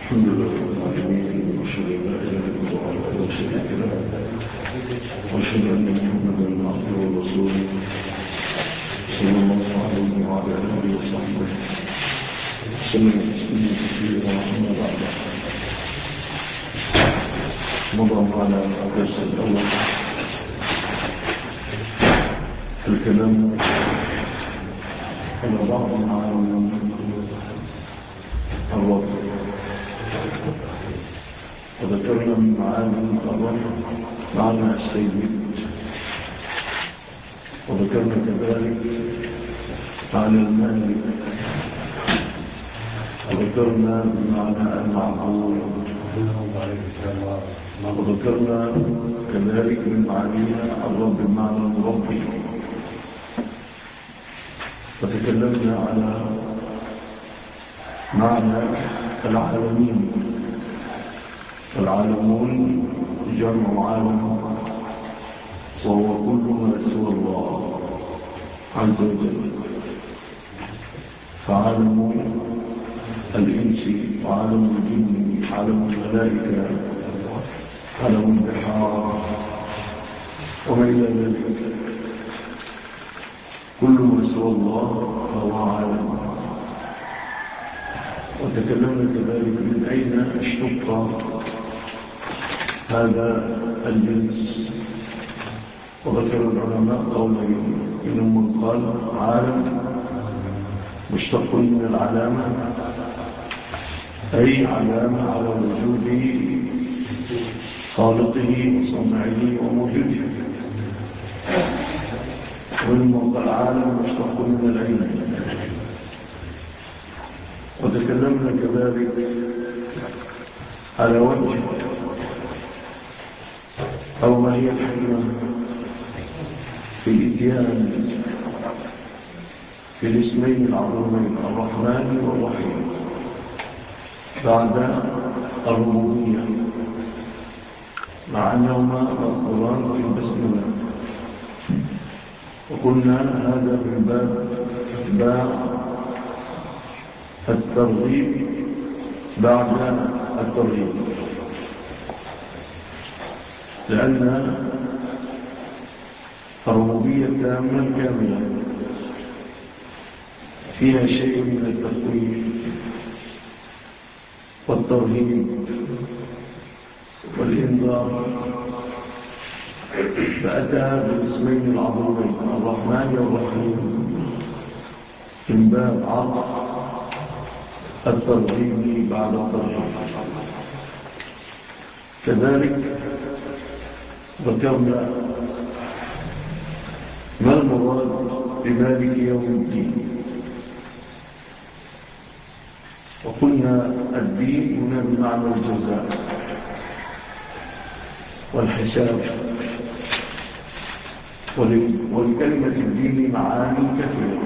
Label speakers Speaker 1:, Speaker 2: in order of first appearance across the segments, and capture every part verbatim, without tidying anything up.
Speaker 1: الحمد لله رب العالمين، واشهد ان لا اله الا الله وحده لا شريك له، واشهد ان محمدا عبده ورسوله صلى الله عليه وعلى اله وصحبه وسلم تسليما كثيرا. اما بعد، مضى معنا الدرس الاول الكلام على بعض معاني الرب، وذكرنا من معاني الرب معنى السيد، وذكرنا كذلك معنى المالك، وذكرنا بمعنى المعبود، وذكرنا كذلك من معانيها الرب بمعنى المربي. وتكلمنا على معنى العالمين. العالمون جمع عالم، وهو كل ما سوى الله عز وجل، فعالم الإنس وعالم الجن، عالم الملائكة، عالم البحار وما إلى ذلك. كل ما سوى الله فهو عالم. وتكلمنا كذلك من أين اشتق هذا الجنس، وذكر العلماء قولين: منهم من قال عالم مشتق من العلامة، أي علامة على وجود خالقه وصنعه وموجوده. ومنهم قال عالم مشتق من العلم. وتكلمنا كذلك على وجه أو ما هي الحكمة في الإتيان في الاسمين العظيمين الرحمن والرحيم بعد الربوبية، مع أنهما مذكوران في البسملة. وقلنا هذا من باب اتباع الترغيب بعد الترغيب، لأن الربوبية تامة كاملة فيها شيء من التخويف والترهيب والإنذار، فأتى بالاسمين العظيمين الرحمن والرحيم من باب عطف الترغيب بعد الترهيب. كذلك ذكرنا ما المراد بمالك يوم الدين، وقلنا الدين هنا بمعنى الجزاء والحساب. ولكلمة الدين معاني كثيرة،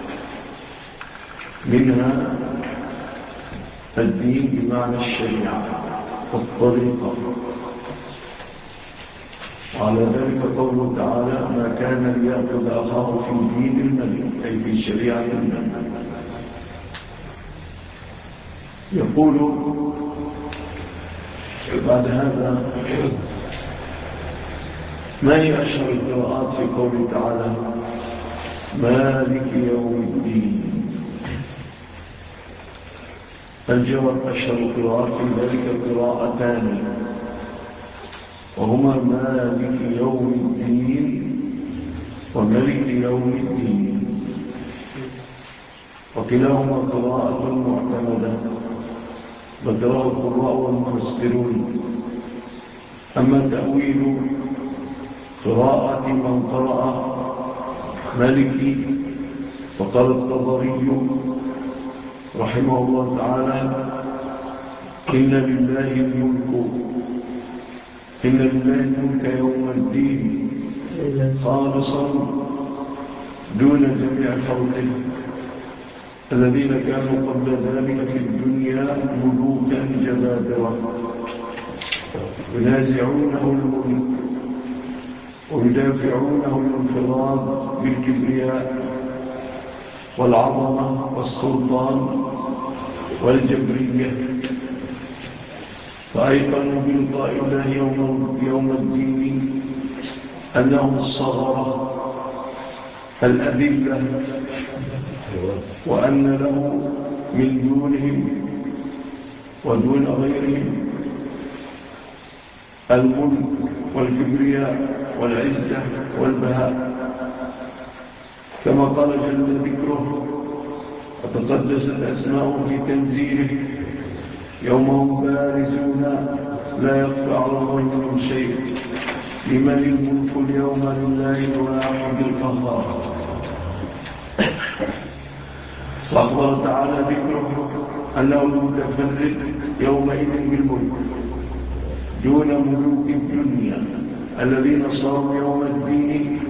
Speaker 1: منها الدين بمعنى الشريعة والطريقة، وعلى ذلك قوله تعالى: ما كان ليأخذ أخاه في دين الملك، أي في شريعة الملك. يقول بعد هذا: ما هي أشهر القراءات في قوله تعالى مالك يوم الدين؟ الجواب: أشهر القراءات في ذلك قراءتان، وهما مالك يوم الدين وملك يوم الدين، وكلاهما قراءة معتمدة ذكره القراء والمفسرون. أما تأويل قراءة من قرأ ملك فقال الطبري رحمه الله تعالى: إن لله الملك إن لله الملك يوم الدين خالصا دون جميع خلقه الذين كانوا قبل ذلك في الدنيا ملوكا جبابرة ينازعونه الملك ويدافعونه الانفراد بالكبرياء والعظمة والسلطان والجبرية فأيقنوا بلقاء الله يوم, يوم الدين أنهم الصغرة الأذلة، وأن له من دونهم ودون غيرهم الملك والكبرياء والعزة والبهاء، كما قال جل ذكره وتقدست أسماؤه في تنزيله: يوم هم بارزون لا يخفى على الله منهم شيء، لمن الملك اليوم لله الواحد القهار. وأخبر تعالى ذكره أنه المتفرد يومئذ بالملك دون ملوك الدنيا الذين صاروا يوم الدين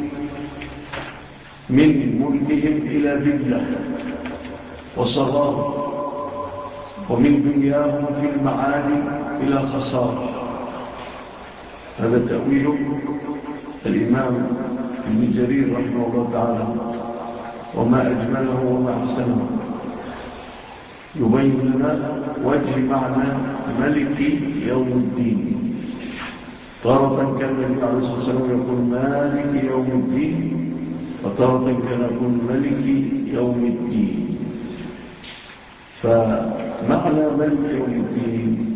Speaker 1: من ملكهم إلى ذلة وصغار، ومن دنياهم في المعاد إلى خسارة. هذا تأويل الإمام ابن جرير رحمه الله تعالى، وما أجمله وما أحسنه، يبين لنا وجه معنى ملك يوم الدين. تارة كان النبي عليه الصلاة والسلام يقول مالك يوم الدين، وتارة كان يقول ملك يوم الدين. فمعنى ملك يوم الدين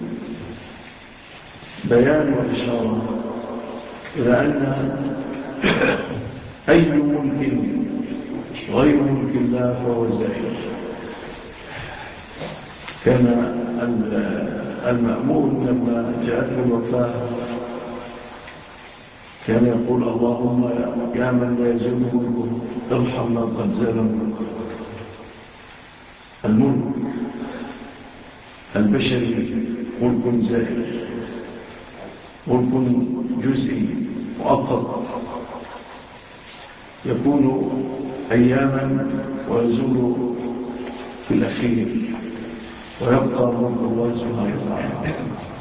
Speaker 1: بيان وإشارة إلى أن أي ملك غير ملك الله فهو زائل. كان المأمون لما جاءته الوفاة كان يقول: اللهم يا من لا يزول ملكه ارحم من قد زال ملكه. الملك البشري ملك زائل، ملك جزئي مؤقت، يكون أياما ويزول في الأخير، ويبقى ملك الله سبحانه وتعالى.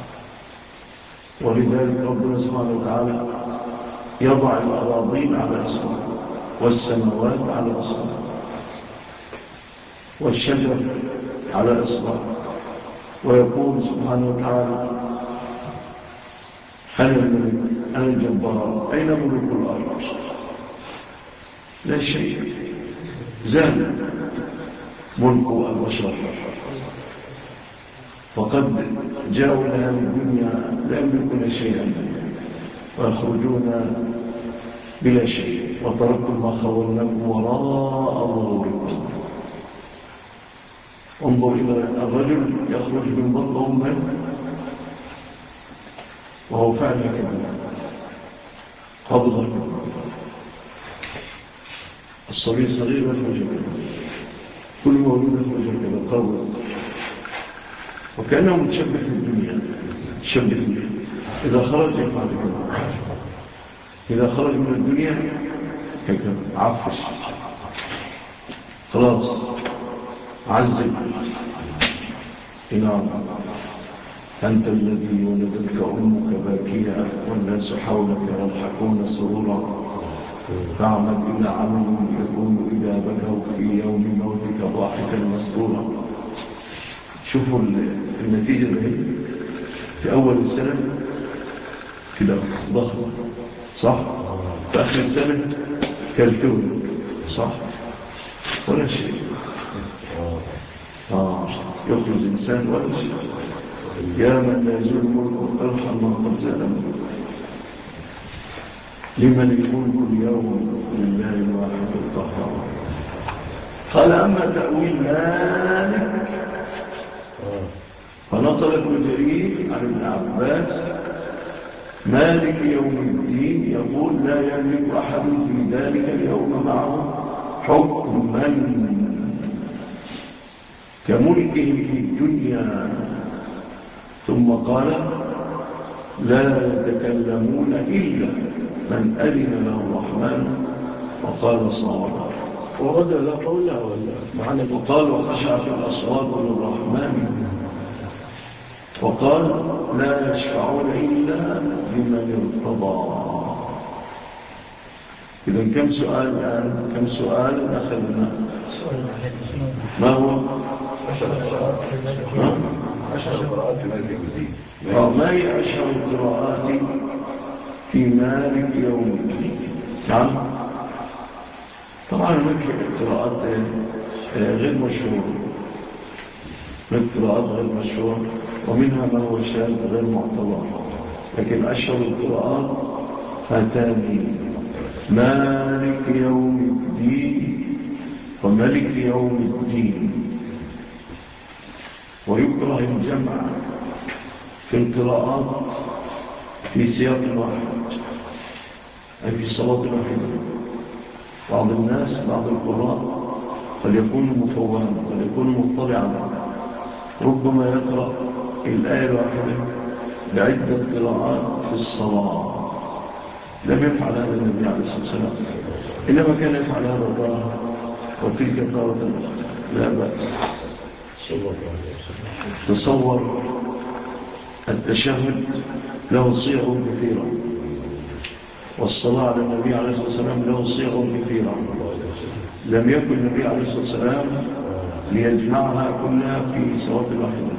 Speaker 1: ولذلك ربنا سبحانه وتعالى يضع الأراضين على أسماء، والسماوات على أسماء، والشجر على أسماء، ويقول سبحانه وتعالى: أنا الملك أنا الجبار، أين ملك الأرض؟ لا شيء، زال ملك البشر، فقد جاءوا لها الدنيا لا يملكون شيئا ويخرجون بلا شيء، وتركوا ما خولناكم وراء ظهوركم. انظر إلى الرجل يخرج من بطن أمه وهو فعل كبير قبضا، الصبي الصغير يخرج كذا، كل مولود يخرج كذا قبض، وكأنه متشبه في الدنيا، متشبه فيه. إذا خرج يفعل كذا، إذا خرج من الدنيا هكذا عفش، خلاص عزل. نعم، أنت الذي ولدتك أمك باكية والناس حولك يضحكون سرورا، فاعمد إلى عمل يكون إذا بكوا في يوم موتك ضاحكا مسرورا. شوفوا النتيجة دي في أول السنة كده ضخم، صح؟ في آخر السنة كالكون، صح؟ ولا شيء. آه يخرج إنسان ولا شيء. يا من لا يزول ملك ارحم من قد زال ملك، لمن الملك اليوم لله الواحد القهار. قال: أما تأويل مالك فنقل ابن جرير عن ابن عباس: مالك يوم الدين يقول لا يملك أحد في ذلك اليوم معه حكما كملكه في الدنيا. ثم قال: لا يتكلمون إلا من أذن له الرحمن وقال صوابا.
Speaker 2: ورد لا قوله ولا معنى،
Speaker 1: وقال: وخشعت الأصوات للرحمن، وقال: لا يشفعون إلا لمن ارتضى. إذن كم سؤال الآن؟ كم سؤال أخذنا؟ ما هو؟
Speaker 3: القراءات في مالك الدين.
Speaker 2: ما هي أشهر القراءات في مالك يوم الدين؟ نعم. طبعا هناك قراءات غير مشهورة، من قراءات غير مشهورة ومنها ما هو شاذ غير معتبر، لكن أشهر القراءات هاتان: مالك يوم الدين وملك يوم الدين. ويكره الجمع في القراءات في سياق واحد، أي في صلاة واحدة. بعض الناس بعض القراء قد يكون مفوها، قد يكون مطلعا، ربما يقرأ الآية الواحدة بعدة قراءات في الصلاة. لم يفعل هذا النبي عليه الصلاة والسلام، إنما كان يفعل هذا تارة وتلك تارة لا بأس. تصور التشهد له صيغ كثيرة، والصلاة على النبي عليه الصلاة والسلام له صيغ كثيرة، لم يكن النبي عليه الصلاة والسلام ليجمعها كلها في صلاة واحدة.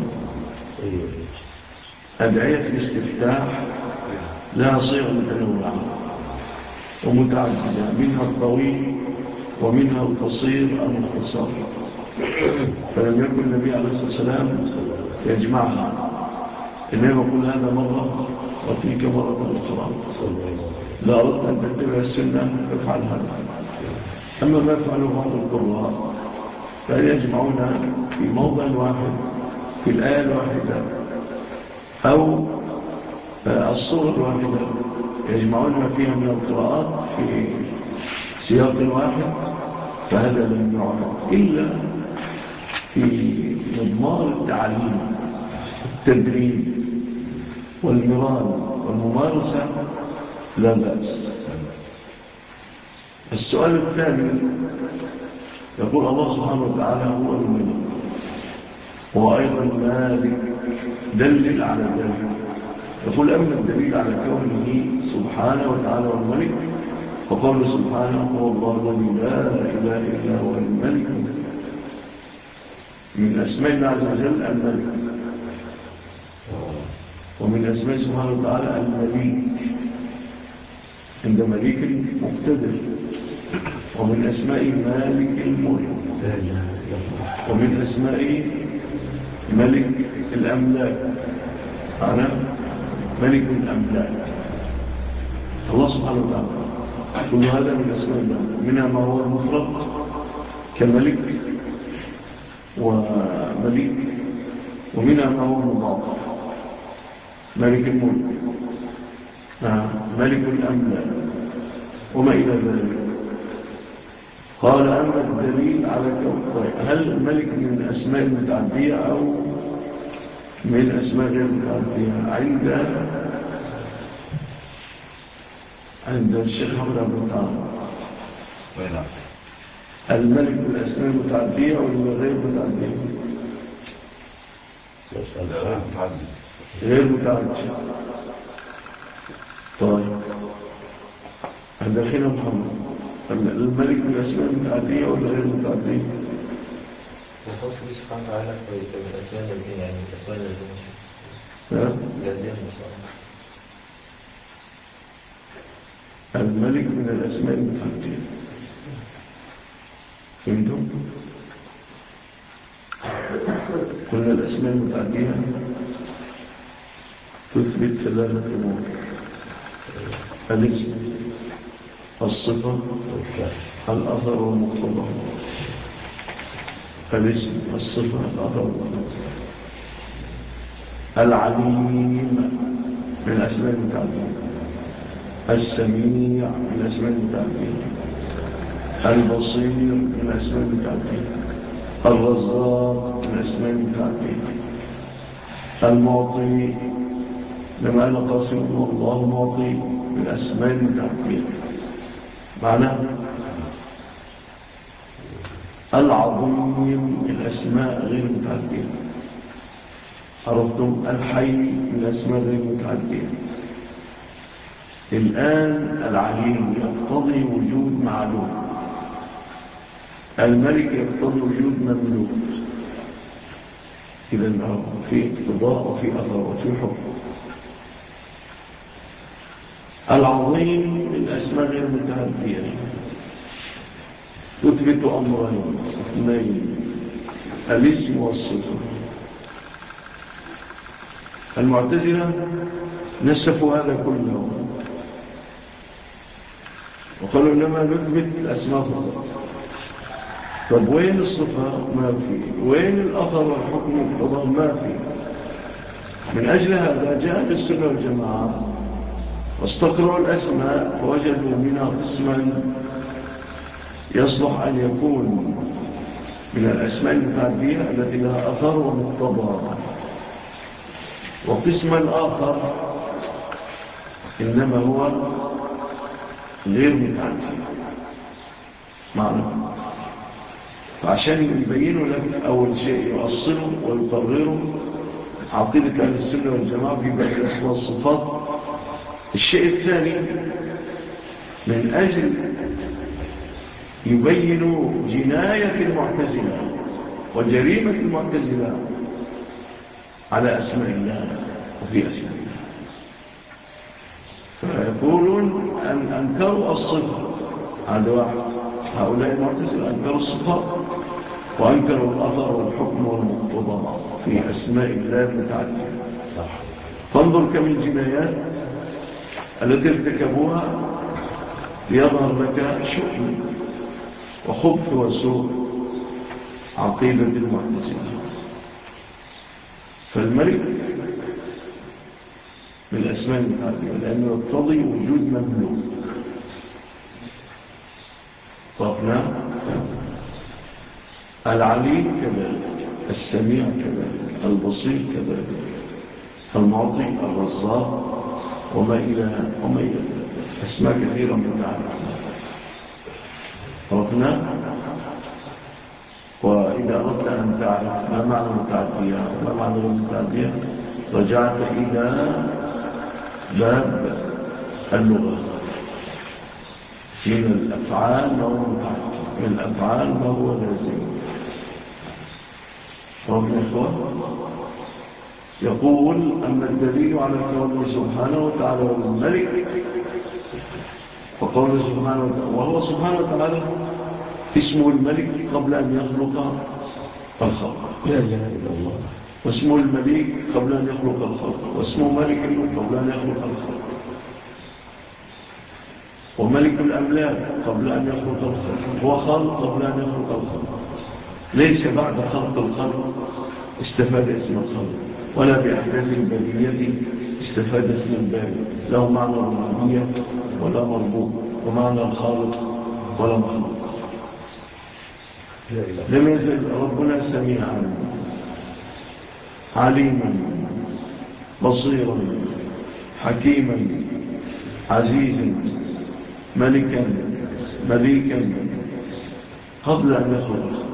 Speaker 2: أدعية الاستفتاح لها صيغ متنوعة ومتعددة، منها الطويل ومنها القصير المختصر، فلم يكن النبي عليه الصلاة والسلام يجمعها، إنما يقول هذا مرة وتلك مرة أخرى. لا أردت أن تتبع السنة فافعل هذا. أما ما يفعله بعض القراء فيجمعون في موضع واحد في الآية الواحدة أو الصورة الواحدة، يجمعون ما فيها من القراءات في سياق واحد، فهذا لم يعرف إلا في مضمار التعليم التدريب والمران والممارسة لا بأس. السؤال الثاني يقول الله سبحانه وتعالى هو الملك، هو أيضا مالك، دلل على ذلك. يقول أما الدليل على كونه سبحانه وتعالى والملك فقال سبحانه هو الله الذي لا إله إلا هو الملك. من أسماء الله عز وجل الملك، ومن أسماء سبحانه وتعالى المليك عند مليك مقتدر، ومن أسماء مالك الملك، ومن أسماء ملك الأملاك، أنا ملك الأملاك الله سبحانه وتعالى. كل هذا من أسماء الله، منها ما هو المفرد كملك ومليك، ومنها ما هو مضاف ملك الملك، ملك الأملاك وما إلى ذلك. قال أما الدليل على كون، هل الملك من الأسماء المتعدية أو من أسماء غير متعدية؟ عند عند الشيخ محمد عبد الطاهر الملك من الأسماء المتعدية ولا غير متعدية؟ غير متعدية. طيب عند أخينا محمد الملك من الأسماء المتعدية ولا غير متعدية؟
Speaker 4: وخاص به سبحانه وتعالى في الأسماء الذين يعني الأسماء الذين جادين إن شاء الله.
Speaker 2: الملك من الأسماء المتعدية، فهمتم؟ قلنا الأسماء المتعدية تثبت ثلاثة أمور: الاسم، الصفة، الأثر والمقتضى. الاسم، الصفة، الأثر والمقتضى. العليم من الأسماء المتعدية، السميع من الأسماء المتعدية، البصير من الأسماء المتعدية، الرزاق من الأسماء المتعدية، المعطي لما أنا قاسم الله معطي من الأسماء المتعدية. معناه العظيم من الأسماء غير متعدية. عرفتم؟ الحي من الأسماء غير متعدية. الآن العليم يقتضي وجود معلوم، الملك يقتضي وجود مملوك، إذن في اقتضاء وفي أثر وفي حكم. العظيم الأسماء غير متعدية تثبت أمرين اثنين: الاسم والصفة. المعتزلة نسفوا هذا كله وقالوا إنما نثبت الأسماء فقط. طب وين الصفة؟ ما في. وين الأثر والحكم والقضاء؟ ما في. من أجل هذا جاء السنة والجماعة واستقروا الأسماء فوجدوا منها قسما يصلح أن يكون من الأسماء المتعدية التي لها أثر ومقتضى، وقسما آخر إنما هو غير متعدي معنى. فعشان يبينوا لك أول شيء يؤصلوا ويقرروا عقيدة أهل السنة والجماعة في باب الأسماء والصفات. الشيء الثاني من أجل يبينوا جناية المعتزلة وجريمة المعتزلة على أسماء الله وفي أسماء الله، فيقولون أن أنكروا الصفة. هذا واحد. هؤلاء المعتزلة أنكروا الصفات وأنكروا الأثر والحكم والمقتضى في أسماء الله المتعددة. فانظر كم الجنايات التي ارتكبوها ليظهر لك شؤم وخبث وسوء عقيدة المعتزلة. فالملك من الأسماء المتعددة لأنه يقتضي وجود مملوك. طبنا العليم كذلك، السميع كذلك، البصير كذلك، المعطي، الرزاق، وما إلى وما إلى أسماء كثيرة متعددة. طبنا وإذا أردت أن تعرف ما معنى متعدية وما معنى متعدية رجعت إلى باب اللغة. من الأفعال ما هو متعدي، من الأفعال ما هو لازم. ربنا إخوة يقول: أما الدليل على كونه سبحانه وتعالى والملك وقوله سبحانه وتعالى، وهو سبحانه وتعالى اسمه الملك قبل أن يخلق الخلق، لا إله إلا الله. واسمه الملك قبل أن يخلق الخلق، واسمه ملك قبل أن يخلق الخلق، وملك الأملاك قبل أن يخلق الخلق، وخلق قبل أن يخلق الخلق. ليس بعد خلق الخلق استفاد اسم الخلق، ولا بأحداث البرية استفاد اسم الباري. له معنى الربوبية ولا مربوب، ومعنى الخالق ولا مخلوق. لم يزل ربنا سميعا عليما بصيرا حكيما عزيزا ملكا مليكا قبل أن يخلق.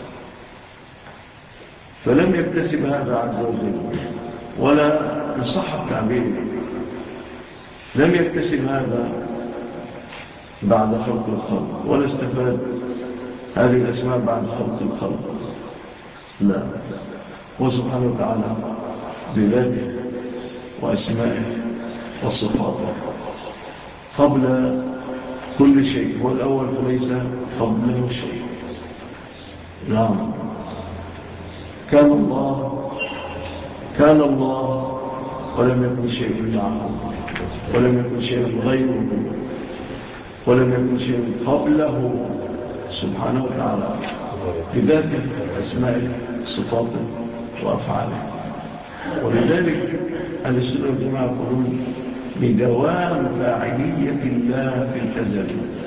Speaker 2: فلم يكتسب هذا عز وجل، ولا نصح التعبير، لم يكتسب هذا بعد خلق الخلق، ولا استفاد هذه الأسماء بعد خلق الخلق. لا، هو سبحانه وتعالى بذاته وأسمائه وصفاته قبل كل شيء، هو الأول فليس قبله شيء. نعم، كان الله كان الله ولم يكن شيء معه، ولم يكن شيء غيره، ولم يكن شيء قبله سبحانه وتعالى بذاته أسمائه صفاته وأفعاله. ولذلك أهل السنة والجماعة يقولون بدوام فاعلية الله في الأزل،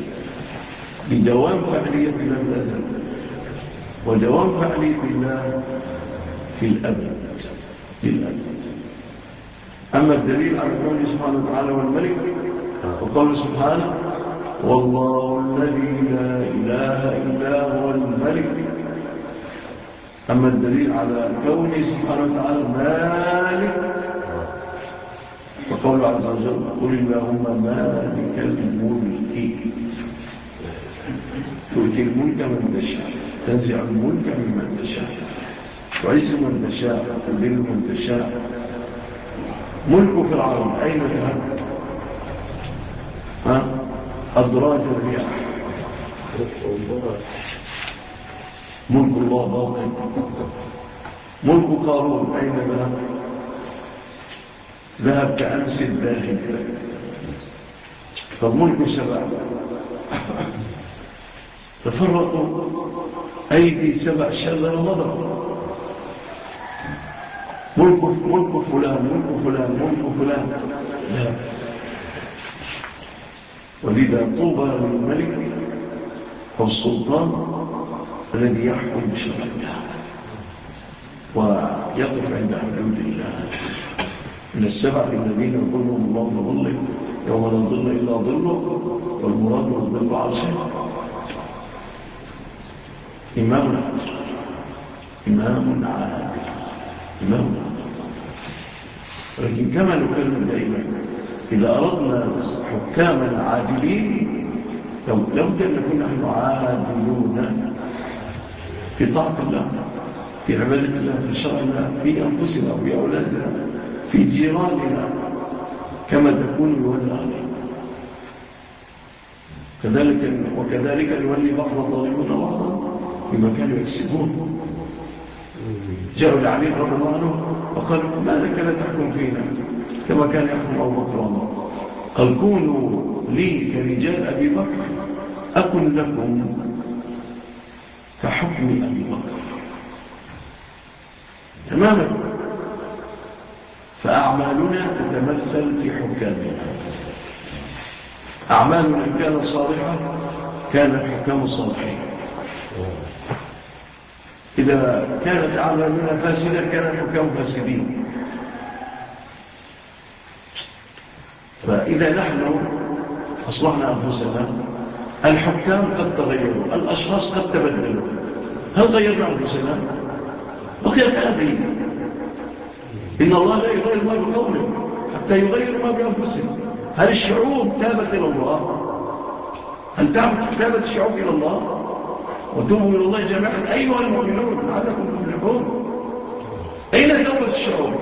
Speaker 2: بدوام فاعلية الله في الأزل، ودوام فاعلية الله في الأبد للأبد. أما الدليل على قوله سبحانه وتعالى والملك وقوله سبحانه: والله الذي لا إله إلا هو الملك. أما الدليل على كونه سبحانه وتعالى مالك وقوله عز وجل: قل اللهم مالك الملك تؤتي الملك من تشاء تنزع الملك ممن تشاء. تعز من تشاء تذل من تشاء. ملك فرعون أين ذهب؟ ها؟ أدراج الرياح. ملك الله باطل. ملك قارون أين ذهب؟ ذهب كأمس الذاهب. فالملك سبع تفرقوا أيدي سبع شذر مضر. ملك ملك فلان ملك فلان ملك فلان لا. ولذا طوبى للملك والسلطان الذي يحكم بشرع الله ويقف عند حدود الله. من السبع الذين ظلهم الله بظله يوم لا ظل إلا ظله والمراد ظل عرشه. إمام عادل إمام عادل إمام عادل. ولكن كما نكلم دائما إذا أردنا حكاما عادلين لابد أن نكون نحن عادلون في طاعة الله في عبادة الله في شرع الله في أنفسنا وفي أولادنا في جيراننا كما تكون يولى علينا. كذلك وكذلك يولي بعض الظالمون بعضا بما كانوا يكسبون. جاءوا لعلي رضي الله عنه وقال ما لك لا تحكم فينا كما كان يحكم أبو بكر؟ قال كونوا لي كرجال أبي بكر أكن لكم كحكم أبي بكر تماما. فأعمالنا تتمثل في حكامنا. أعمالنا إن كانت صالحة كان الحكام صالحين. إذا كانت أعمالنا فاسدة كان الحكام فاسدين. فإذا نحن أصلحنا أنفسنا الحكام قد تغيروا الأشخاص قد تبدلوا. هل غيرنا أنفسنا؟ بقيت هذه. إن الله لا يغير ما بقوله حتى يغير ما بأنفسهم. هل الشعوب تابت إلى الله؟ هل تابت الشعوب إلى الله؟ وتوبوا إلى الله جميعا أيها المؤمنون لعلكم تفلحون. أين توبة الشعوب؟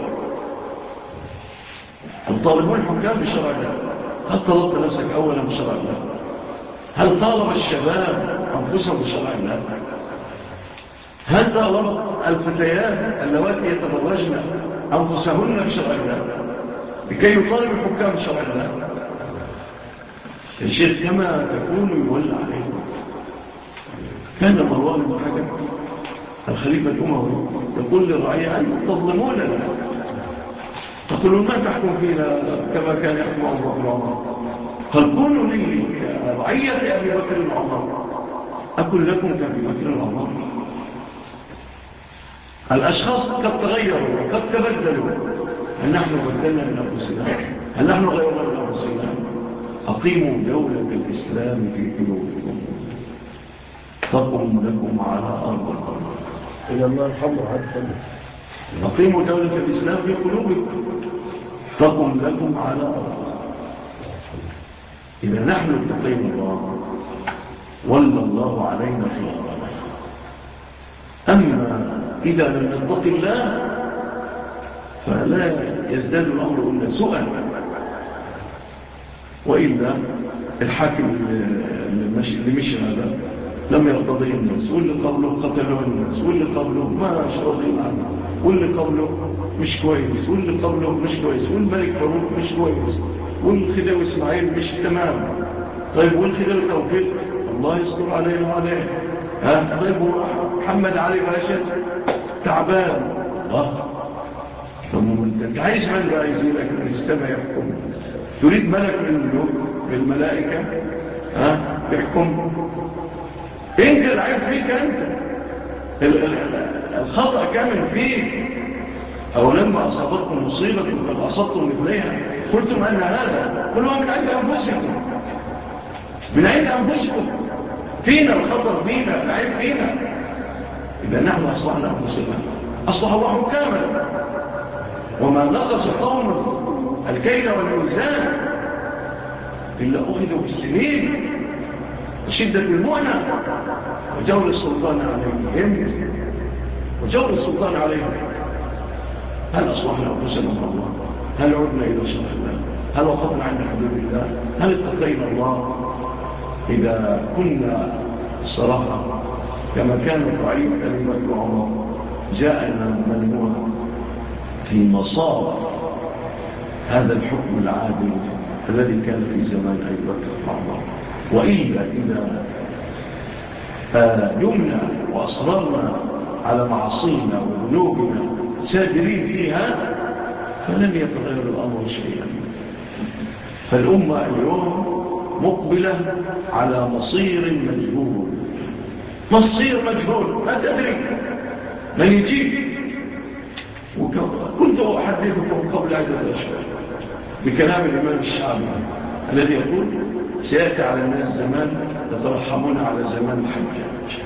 Speaker 2: هل طالبوا الحكام بشرع الله؟ هل طلبت نفسك أولا بشرع الله؟ هل طالب الشباب أنفسهم بشرع الله؟ هل طالبت الفتيات اللواتي يتبرجن أنفسهن بشرع الله لكي يطالب الحكام بشرع الله؟ الشيخ كما تكون يولى عليهم. كان مروان بن حكم الخليفة الأموي يقول للرعية أنتم تظلموننا تقولون ما تحكم فينا كما كان يحكم أبو بكر وعمر. قال كونوا لي رعية أبي بكر وعمر أكن لكم كأبي بكر وعمر. الأشخاص قد تغيروا وقد تبدلوا. هل نحن بدلنا من أنفسنا؟ هل نحن غيرنا من أنفسنا؟ أقيموا دولة الإسلام في قلوبكم تقوم لكم على أرض القرآن.
Speaker 1: إلى الله الحمد عدد.
Speaker 2: أقيموا دولة الإسلام في قلوبكم تقوم لكم على أرض. إذا نحن اتقينا الله ولى الله علينا خيارنا. أما إذا لم نتق الله فلا يزداد الأمر إلا سوءا. وإلا الحاكم اللي مشي هذا لم يرتضي الناس واللي قبله قتلوا الناس واللي قبله ما شرضي عنه واللي قبله مش كويس واللي قبله مش كويس والملك فاروق مش كويس والخديوي إسماعيل مش تمام. طيب والخديوي توفيق الله يستر عليه وعليه. ها طيب محمد علي باشا تعبان. الله طب انت عايز من بقى يجيلك من السماء يحكم؟ تريد ملك من الملائكة ها يحكم؟ انت العيب فيك انت. الخطأ كامل فيك. او لما اصابتكم مصيبة قد اصبتم مثليها قلتم ان هذا كله من عند انفسكم من عند انفسكم. فينا الخطأ فينا العيب فينا. اذا نحن اصلحنا انفسنا اصلح الله كامل. وما نقص قوم الكيل والميزان إلا أخذوا بالسنين وشدة المعنى وجور السلطان عليهم. وجور السلطان عليهم. هل أصلحنا أنفسنا مع الله؟ هل عدنا إلى شرع الله؟ هل وقفنا عند حدود الله؟ هل اتقينا الله؟ إذا كنا الصراحة كما كانت تعيد كلمة عمر جاءنا ملموع في مصاب هذا الحكم العادل الذي كان في زمان أبي بكر وعمر. وإلا إذا دمنا وأصررنا على معصينا وذنوبنا سادرين فيها فلن يتغير الأمر شيئا. فالأمة اليوم مقبلة على مصير مجهول، مصير مجهول ما تدري من يجيك. وكنت أحدثكم قبل عدة أشهر بكلام الإمام الشعبي الذي يقول سيأتي على الناس زمان يترحمون على زمان الحجاج.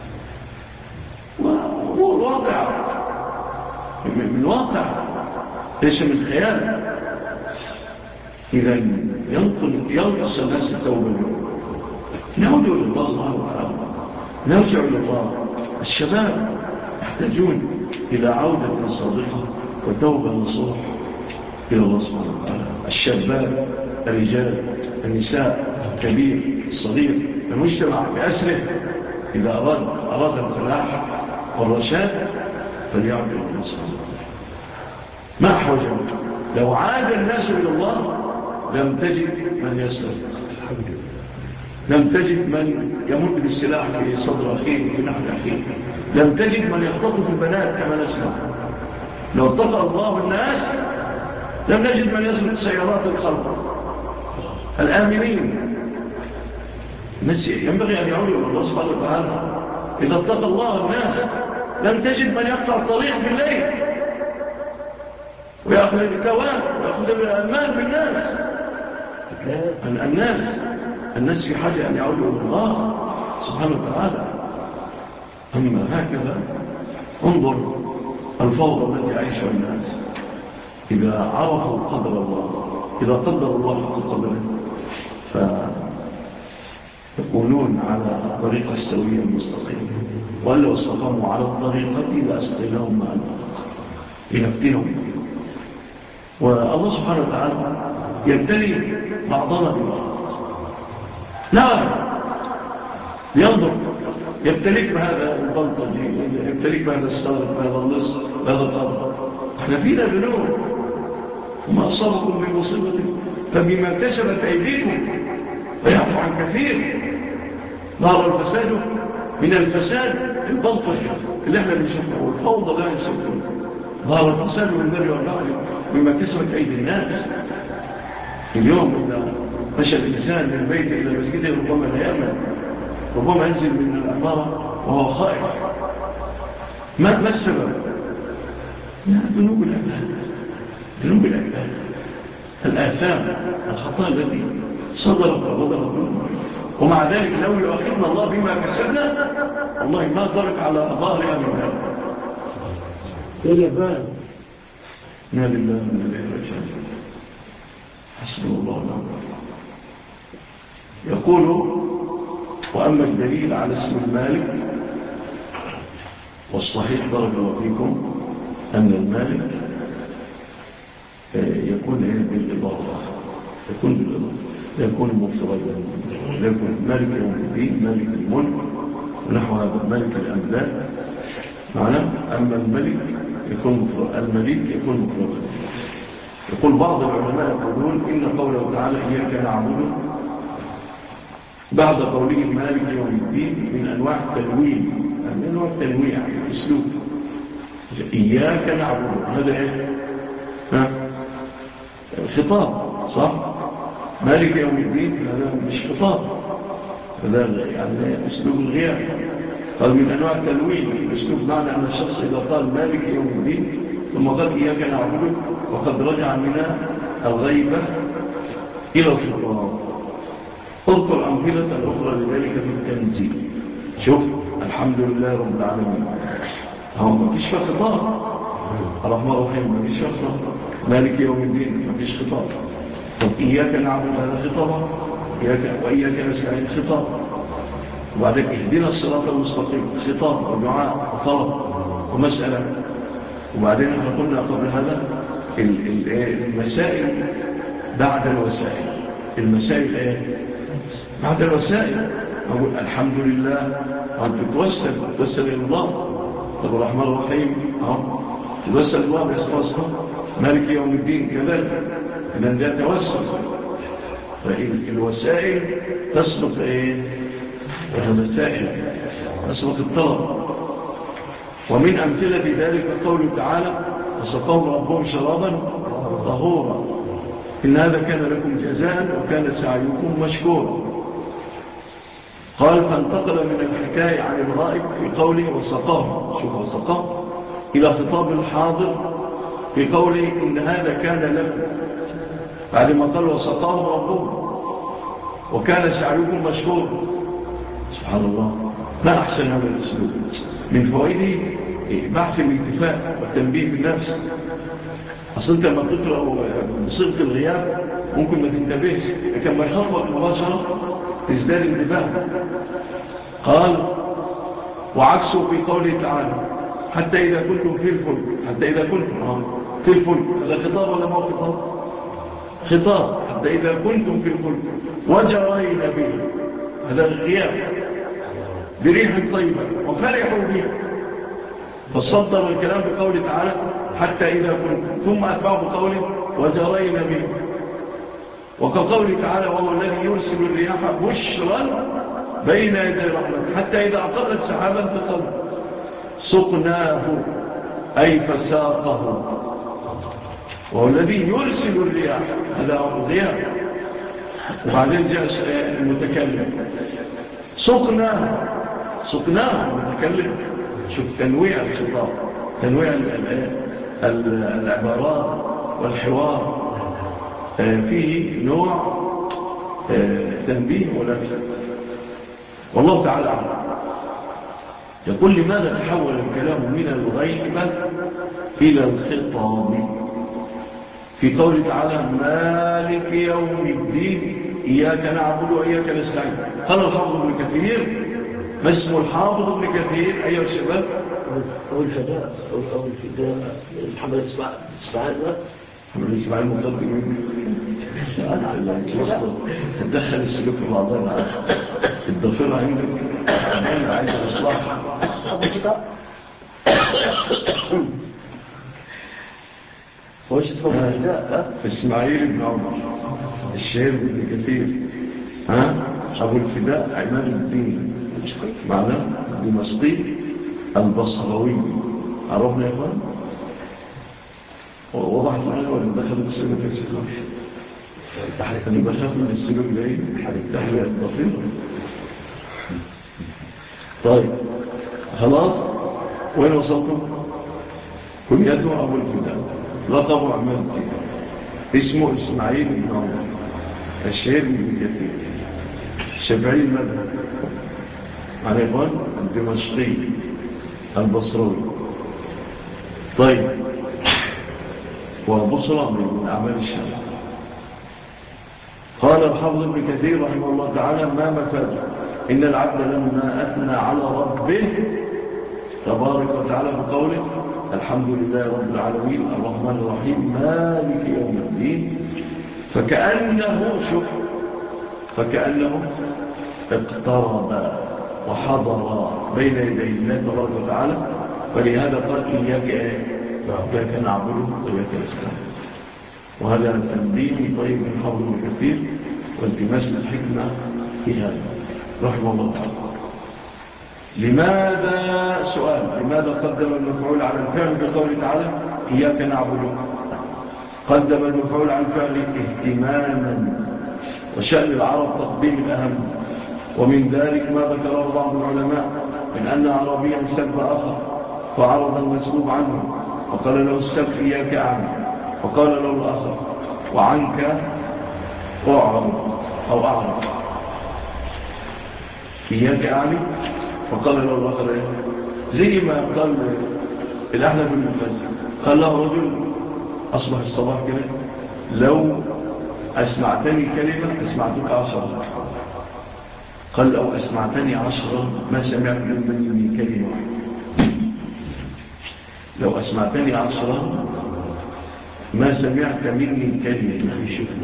Speaker 2: وهو الواقع من الواقع ليس من خيال. إذا ينقص الناس التوبة نعود إلى الله سبحانه وتعالى، نرجع إلى الله. الشباب يحتاجون إلى عودة صادقة وتوبة نصوح إلى الله سبحانه وتعالى. الشباب، الرجال، النساء، الكبير، الصغير، المجتمع بأسره إذا أراد, أراد الفلاح والرشاد فليعود إلى الله سبحانه وتعالى. ما أحوجه؟ لو عاد الناس إلى الله لم تجد من يسرق، لم تجد من يمد بالسلاح في صدر أخيه وفي نحو أخيه، لم تجد من يختطف البنات كما نسمع. لو اتقى الله الناس لم نجد من يسرق سيارات الخلق الآمنين. ينبغي أن يعود إلى الله سبحانه وتعالى. إذا اتقى الله الناس لم تجد من يقطع الطريق بالليل ويأخذ الكوان ويأخذ المال بالناس. الناس الناس في حاجة أن يعودوا إلى الله سبحانه وتعالى. أما هكذا انظر الفوضى التي يعيشها الناس إذا عرفوا قدر الله، إذا قدر الله حق قدره فيكونون على الطريقة السوية المستقيمة. ولو استقاموا على الطريقة لأسقيناهم ماء لنفتنهم. والله سبحانه وتعالى يبتلي بعضنا ببعض. لا ينظر يبتليك بهذا البلطجي، يبتليك بهذا السارق، بهذا اللص، بهذا القرض. احنا فينا ذنوب وما أصابكم من مصيبة فبما كسبت أيديكم ويعفو عن كثير. ظهر الفساد من الفساد البلطجي اللي احنا بنشوفه والفوضى لا يسوكم. ظهر الفساد من البر والبحر بما كسبت أيدي الناس. اليوم إذا مشى الإنسان من البيت إلى المسجد ربما لا يأمن، ربما ينزل من العمارة وهو خائف. ما ما السبب؟ لا ذنوب العباد، ذنوب العباد، الآثام، الخطأ الذي صدرت وغضرت منه. ومع ذلك لو يؤخذنا الله بما كسبنا والله ما ضرب على ظهرها من هذا. يا جبان ما لله من الإخراج حسبه الله ونعم الوكيل. يقول وأما الدليل على اسم المالك والصحيح بارك الله فيكم أن المالك يكون بالإضافة، يكون بالإضافة لا يكون مفردا، لا يكون مالك يوم الدين، مالك الملك ونحو هذا، مالك الأملاك معنا. أما الملك يكون مفردا، الملك يكون مفردا. يقول بعض العلماء يقولون إن قوله تعالى إياك نعبد بعد قوله مالك يوم الدين من أنواع التنويع، من أنواع التنويع الأسلوب. إياك نعبد هذا إيه؟ ها؟ خطاب صح؟ مالك يوم الدين هذا مش خطاب، هذا يعني أسلوب الغياب. قال من أنواع التنويع الأسلوب، معنى أن الشخص إذا قال مالك يوم الدين ثم قال إياك نعبد وقد رجع من الغيبة إلى الخطاب. اذكر أمثلة الأخرى لذلك في التنزيل. شوف الحمد لله رب العالمين هو ما فيش فيها خطاب، الرحمن الرحيم ما فيش فيها خطاب، مالك يوم الدين ما فيش خطاب. طب إياك نعبد هذا خطاب، وإياك نستعين خطاب، وبعدك اهدنا الصراط المستقيم خطاب ودعاء وطلب. ومسألة. وبعدين احنا قلنا قبل هذا المسائل بعد الوسائل. المسائل ايه بعد الوسائل؟ أقول الحمد لله، أنت تتوسل تتوسل إلى الله. طب الرحمن الرحيم تتوسل الله بأسماء مالك يوم الدين كذلك، إذن ده توسل. فالوسائل تسبق ايه المسائل، تسبق الطلب. ومن أمثلة ذلك قوله تعالى وسقاهم ربهم شرابا طهورا إن هذا كان لكم جزاء وكان سعيكم مشكورا. قال فانتقل من الحكاية عن الغائب في قوله وسقاهم، شوف وسقاهم، إلى خطاب الحاضر في قوله إن هذا كان لكم، بعد ما قال وسقاهم ربهم وكان سعيكم مشكورا. سبحان الله، ما أحسن هذا الأسلوب. من فوائده بحث الاتفاق والتنبيه بالنفس. أصلا أنت لما تقرأ بصيغة الغياب ممكن ما تنتبهش، لكن ما يخطبك مباشرة تزداد انتباه. قال وعكسه في قوله تعالى حتى إذا كنتم في الفلك، حتى إذا كنتم في الفلك، هذا خطاب ولا ما هو خطاب؟ خطاب. حتى إذا كنتم في الفلك وجرين به، هذا الغياب بريح طيبة وفرحوا به. فصدر الكلام بقوله تعالى حتى إذا كنتم، ثم أتبعوا بقوله وجرين به. وكقوله تعالى وهو الذي يرسل الرياح بشرا بين يدي رحمته حتى إذا أقلت سحابا ثقلا سقناه أي فساقه. وهو الذي يرسل الرياح، هذا هو الغياب. وبعدين جاء المتكلم سقناه، سقناه المتكلم. شوف تنويع الخطاب، تنويع العبارات والحوار فيه نوع تنبيه ولفت. والله تعالى أعلم. يقول لماذا تحول الكلام من الغيبة إلى الخطاب في قول تعالى مالك يوم الدين إياك نعبد وإياك نستعين؟ قال الحافظ ابن كثير، ما اسم الحافظ ابن كثير أيها الشباب؟
Speaker 3: أو الفداء أو الفداء محمد إسماعيل
Speaker 2: محمد إسماعيل مقدم تدخل السلوك في بعضنا الضفيرة عندك أنا عايز إصلاح.
Speaker 3: أبو الفداء وش اسمه الفداء؟
Speaker 2: إسماعيل بن عمر الشهير بن كثير، ها أبو الفداء عماد الدين معنى دمشقي البصروي. عرفنا يا إخوان؟ وضحت الآن ولا دخلت السنة في السلوك؟ أنا بخاف من السلوك بعيد تحوية الضفيرة. طيب خلاص، وين وصلتم؟ كنيته أبو الفداء، لقب عماد الدين، اسمه إسماعيل بن عمر الشهير بن كثير، شافعي المذهب عن إخوان الدمشقي البصروي. طيب وبصرة من أعمال الشام. قال الحافظ ابن كثير رحمه الله تعالى ما مفاد إن العبد لما أثنى على ربه تبارك وتعالى بقوله الحمد لله رب العالمين الرحمن الرحيم مالك يوم الدين، فكأنه شوف فكأنه اقترب وحضر بين يدي الله تبارك وتعالى. ولهذا قال إياك إياك نعبد وإياك نستعين. وهذا تنبيه طيب من حافظ ابن كثير والتماس الحكمة في هذا رحمه الله تعالى. لماذا سؤال لماذا قدم المفعول على الفعل بقوله تعالى إياك نعبد؟ قدم المفعول على الفعل اهتماما، وشأن العرب تقديم الأهم. ومن ذلك ما ذكره بعض العلماء من أن عربيا سب آخر فعرض المسبوب عنه وقال له السب إياك عني، وقال له الآخر وعنك أعرض أو أعرض إياك عني، وقال له الآخر زي ما قال الأحنف بن المفسر قال له رجل أصبح الصباح كده لو أسمعتني كلمة أسمعتك عشرة، قال لو أسمعتني عشرة ما سمعت مني كلمة. لو أسمعتني عشرة ما سمعت مني كلمة.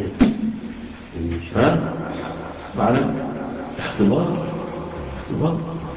Speaker 2: ها؟ معنا اختبار اختبار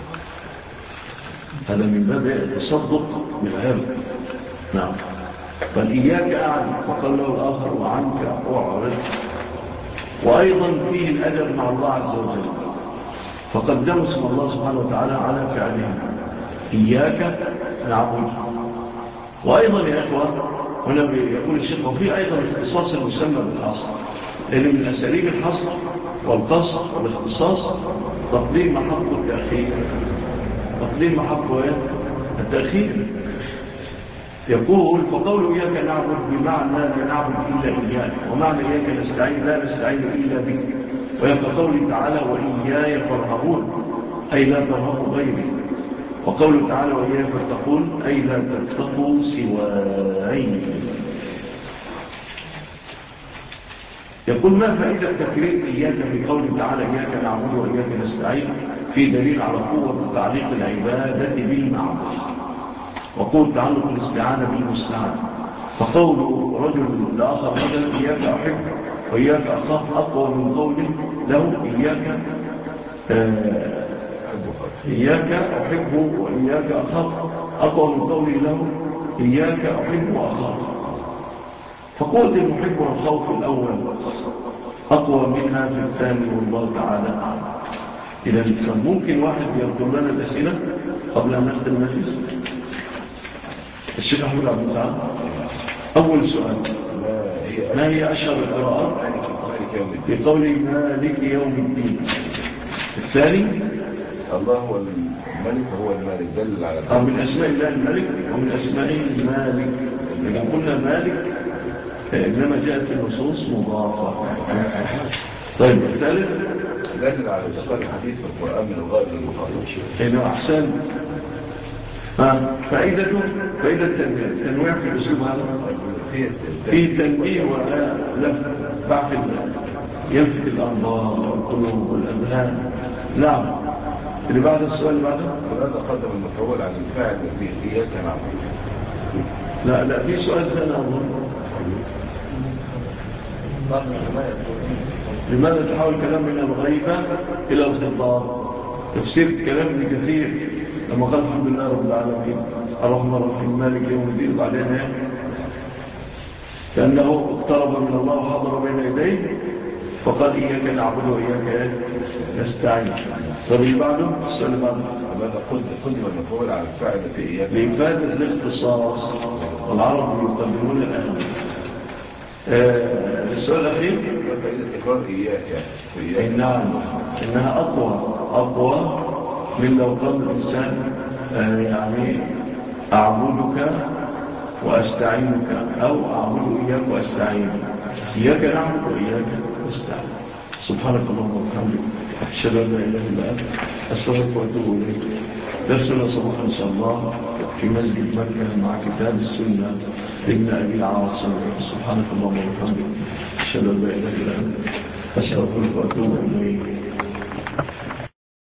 Speaker 2: هذا من باب التصدق بالعلم. نعم. بل إياك أعلم فقال له الآخر وعنك أعرض. وأيضا فيه الأدب مع الله عز وجل، فقدموا اسم الله سبحانه وتعالى على فعله إياك نعبد. وأيضا يا إخوة هنا يقول الشيخ وفي أيضا اختصاص المسمى بالحصر، لأن من أساليب الحصر والقصر والاختصاص تقديم محق التأخير. تقديم محق التأخير. يقول فقول إياك نعبد بمعنى لا نعبد إلا إياك، ومعنى إياك نستعين لا نستعين إلا بك. ويبقى قوله تعالى وإياي فارهبون أي لا ترهبوا غيري. وقوله تعالى وإياي فاتقون أي لا تتقوا سواي. يقول ما فائدة تكرير إياك بقوله تعالى إياك نعبد وإياك نستعين؟ في دليل على قوة تعليق العبادة بالمعبود وقول تعلق الاستعانة بالمستعان. فقول رجل لآخر مثلا إياك أحب وإياك أخاف أقوى من قوله له إياك آه إياك أحب وإياك أخاف أقوى من قوله له إياك أحب وأخاف. فقوة المحب والخوف الأول أقوى منها في الثاني والله تعالى. إذا ممكن واحد يذكر لنا الأسئلة قبل أن نختم المجلس. الشيخ أحمد عبد العال أول سؤال ما هي أشهر القراءات في قول مالك يوم الدين؟ الثاني
Speaker 5: الله هو الملك هو المالك دل على
Speaker 2: آه من أسماء الله الملك ومن أسمائه المالك. إذا قلنا مالك إنما جاءت في النصوص مضافة. طيب الثالث
Speaker 5: دل على اشتغال الحديث في القرآن من الغائب للمخاطب.
Speaker 2: إنه أحسن فائدته فائدة التنويع في الأسلوب هذا فيه تنبيه ولا لفت بعث يلفت الأنظار والقلوب والأذهان. نعم. اللي بعد السؤال اللي بعده
Speaker 5: ولذا قدم المفعول عن الفاعل في إياك نعبد.
Speaker 2: لا لا في سؤال ثاني أظن لماذا تحول كلام من الغيبة إلى الخطاب؟ تفسير كلام ابن كثير لما قال الحمد لله رب العالمين الرحمن الرحيم مالك يوم الدين بعدين كأنه اقترب من الله وحضر بين يديه فقال إياك نعبد وإياك نستعين. طب اللي بعده السؤال اللي بعده
Speaker 5: ماذا قدم المفعول على الفاعل في إياك
Speaker 2: لإفادة الاختصاص والعرب يقدمون الأهم. آه السؤال الأخير
Speaker 5: فائدة إقرار إياك
Speaker 2: إيه نعم إنها أقوى أقوى من لو قال الإنسان آه يعني أعبدك وأستعينك أو أعبد إياك وأستعين. إياك نعبد وإياك نستعين. سبحانك اللهم وبحمدك أشهد أن لا إله إلا أنت أستغفرك وأتوب إليك. درسنا صباح إن شاء الله في مسجد مكة مع كتاب السنة ابن أبي العاصم. سبحانك اللهم وبحمدك أشهد أن لا إله إلا أنت أستغفرك وأتوب إليك.